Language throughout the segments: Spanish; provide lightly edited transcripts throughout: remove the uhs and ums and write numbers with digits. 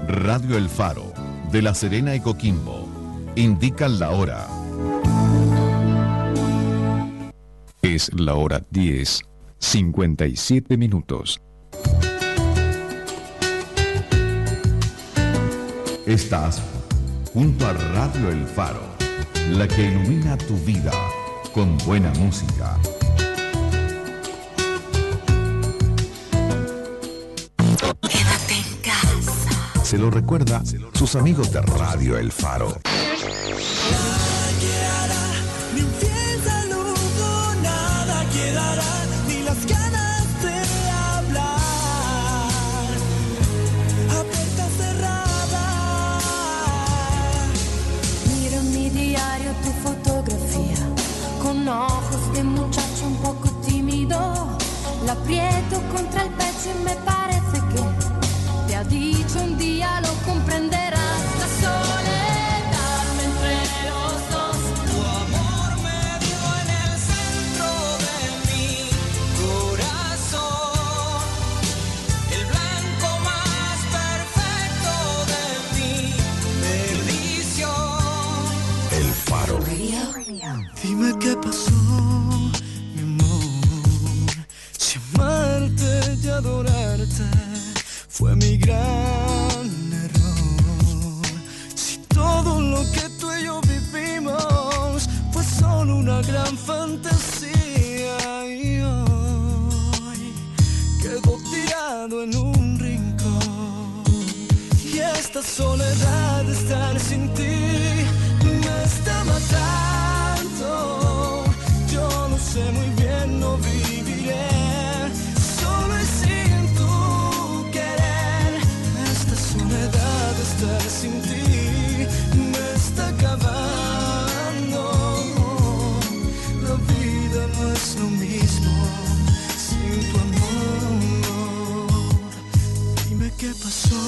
Radio El Faro, de La Serena y Coquimbo, indican la hora. Es la hora 10:57. Estás junto a Radio El Faro, la que ilumina tu vida con buena música. Quédate en casa. Se lo recuerda sus amigos de Radio El Faro. Ni un fiel saludo, nada quedará, ni las ganas de hablar. A puerta cerrada. Miro en mi diario tu fotografía, con ojos de muchacho un poco tímido. La aprieto contra el pecho y me parece que te ha dicho un día lo comprenderás. La soledad entre los dos. Tu amor me dio en el centro de mi corazón, el blanco más perfecto de mi perdición. El Faro. Dime qué pasó, mi amor, si amarte y adorarte fue mi gran error. Si todo lo que tú y yo vivimos fue solo una gran fantasía y hoy quedo tirado en un rincón. Y esta soledad de estar sin ti me está matando. Yo lo sé muy bien, no viviré solo y sin tu querer. Esta soledad de estar sin ti me está acabando. La vida no es lo mismo sin tu amor. Dime qué pasó,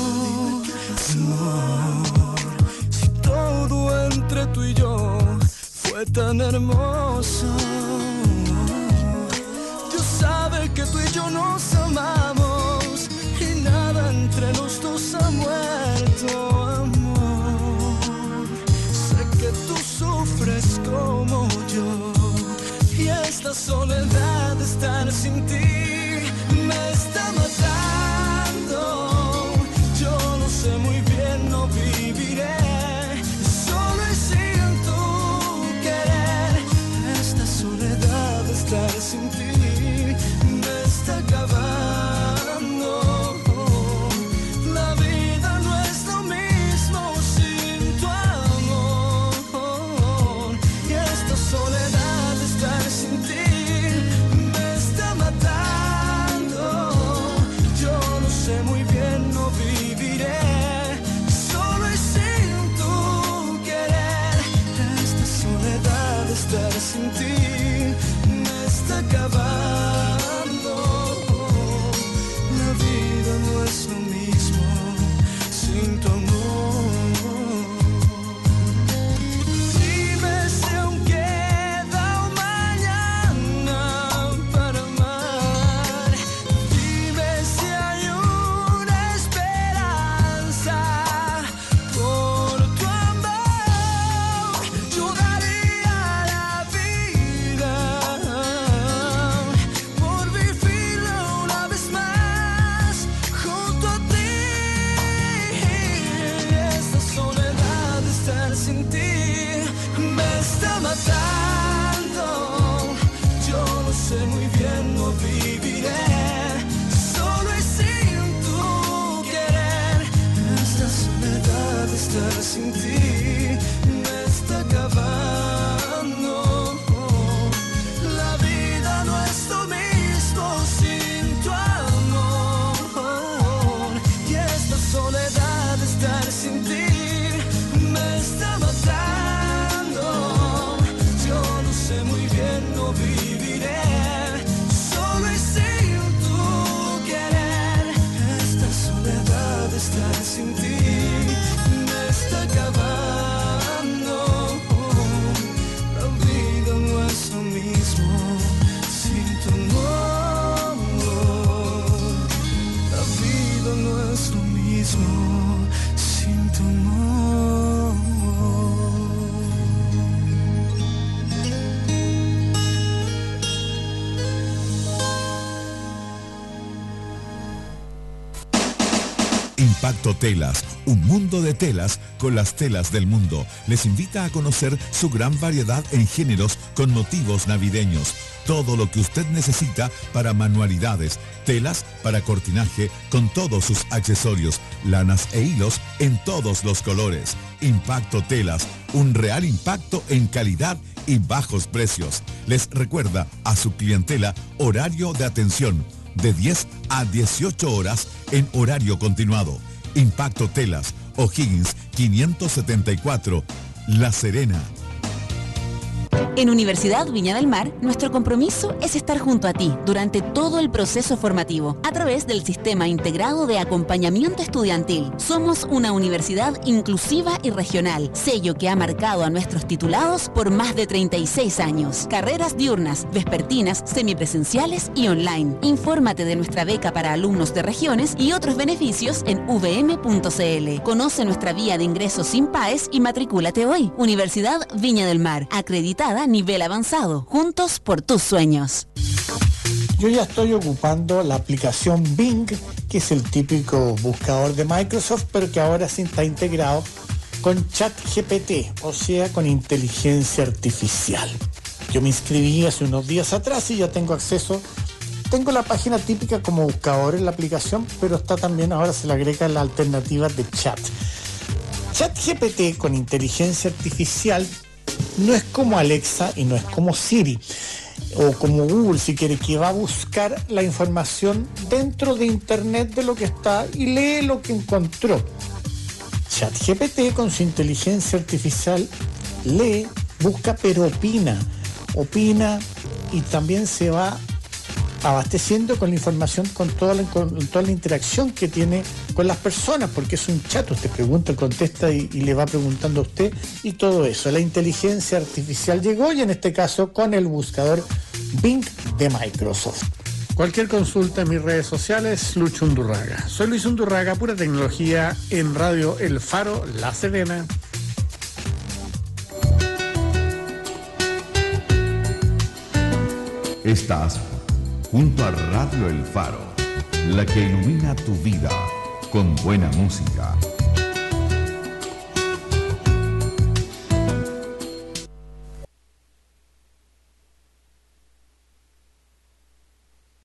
amor, si todo entre tú y yo fue tan hermoso. Dios sabe que tú y yo nos amamos y nada entre los dos ha muerto, amor. Sé que tú sufres como yo y esta soledad de estar sin ti me está matando. Yo lo sé muy bien, no viviré solo y sin tu querer. Esta soledad de estar sin ti me está acabando. La vida no es lo mismo sin tu amor. Y esta soledad de estar sin ti me está matando. Impacto Telas, un mundo de telas con las telas del mundo. Les invita a conocer su gran variedad en géneros con motivos navideños. Todo lo que usted necesita para manualidades, telas para cortinaje con todos sus accesorios, lanas e hilos en todos los colores. Impacto Telas, un real impacto en calidad y bajos precios. Les recuerda a su clientela horario de atención de 10 a 18 horas en horario continuado. Impacto Telas, O'Higgins 574, La Serena. En Universidad Viña del Mar, nuestro compromiso es estar junto a ti durante todo el proceso formativo, a través del Sistema Integrado de Acompañamiento Estudiantil. Somos una universidad inclusiva y regional, sello que ha marcado a nuestros titulados por más de 36 años. Carreras diurnas, vespertinas, semipresenciales y online. Infórmate de nuestra beca para alumnos de regiones y otros beneficios en vm.cl. Conoce nuestra vía de ingreso sin PAES y matricúlate hoy. Universidad Viña del Mar, acreditada nivel avanzado, juntos por tus sueños. Yo ya estoy ocupando la aplicación Bing, que es el típico buscador de Microsoft, pero que ahora sí está integrado con ChatGPT, o sea, con inteligencia artificial. Yo me inscribí hace unos días atrás y ya tengo acceso. Tengo la página típica como buscador en la aplicación, pero está también, ahora se le agrega la alternativa de chat. ChatGPT con inteligencia artificial no es como Alexa y no es como Siri o como Google, si quiere, que va a buscar la información dentro de internet de lo que está y lee lo que encontró. ChatGPT con su inteligencia artificial lee, busca, pero opina y también se va abasteciendo con la información, con toda la interacción que tiene con las personas, porque es un chat, usted pregunta, contesta y le va preguntando a usted y todo eso. La inteligencia artificial llegó y en este caso con el buscador Bing de Microsoft. Cualquier consulta en mis redes sociales, Lucho Undurraga. Soy Luis Undurraga, pura tecnología en Radio El Faro, La Serena. Estás junto a Radio El Faro, la que ilumina tu vida con buena música.